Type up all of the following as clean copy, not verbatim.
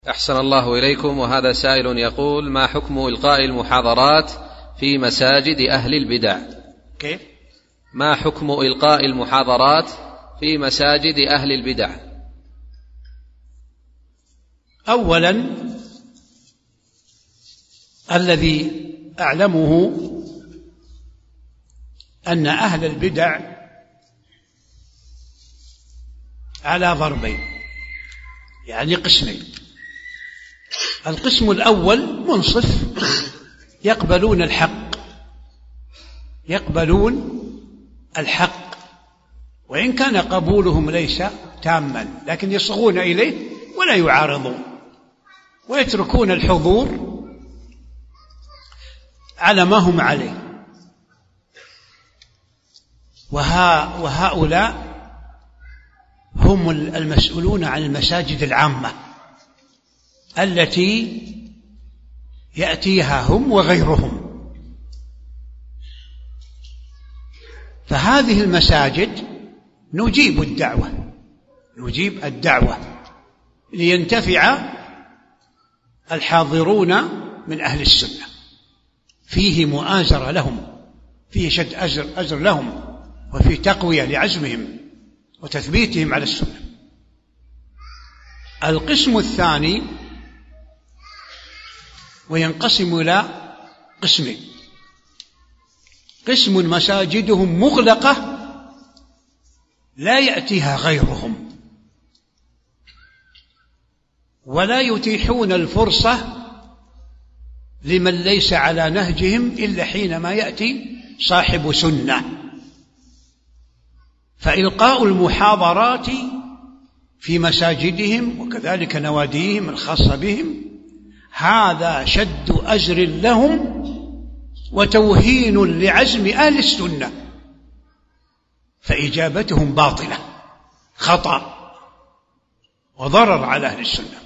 أحسن الله إليكم. وهذا سائل يقول: ما حكم إلقاء المحاضرات في مساجد أهل البدع؟ كيف؟ ما حكم إلقاء المحاضرات في مساجد أهل البدع؟ أولا، الذي أعلمه أن أهل البدع على ضربين، يعني قسمين. القسم الأول منصف، يقبلون الحق وإن كان قبولهم ليس تاما، لكن يصغون إليه ولا يعارضون ويتركون الحضور على ما هم عليه. وهؤلاء هم المسؤولون عن المساجد العامة التي يأتيها هم وغيرهم. فهذه المساجد نجيب الدعوة لينتفع الحاضرون من أهل السنة، فيه مؤازرة لهم، فيه شد أزر لهم، وفيه تقوية لعزمهم وتثبيتهم على السنة. القسم الثاني وينقسم إلى قسمين: قسم مساجدهم مغلقة لا يأتيها غيرهم ولا يتيحون الفرصة لمن ليس على نهجهم إلا حينما يأتي صاحب سنة، فإلقاء المحاضرات في مساجدهم وكذلك نواديهم الخاصة بهم هذا شد أزر لهم وتوهين لعزم أهل السنة، فإجابتهم باطلة، خطأ وضرر على أهل السنة.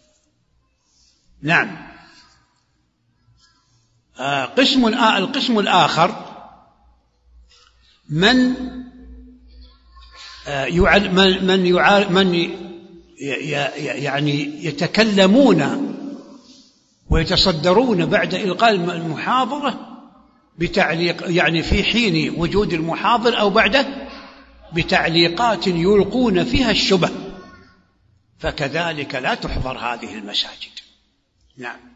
نعم. القسم الآخر من يعني يتكلمون ويتصدرون بعد إلقاء المحاضرة بتعليق، يعني في حين وجود المحاضر أو بعده، بتعليقات يلقون فيها الشبه، فكذلك لا تحضر هذه المساجد. نعم.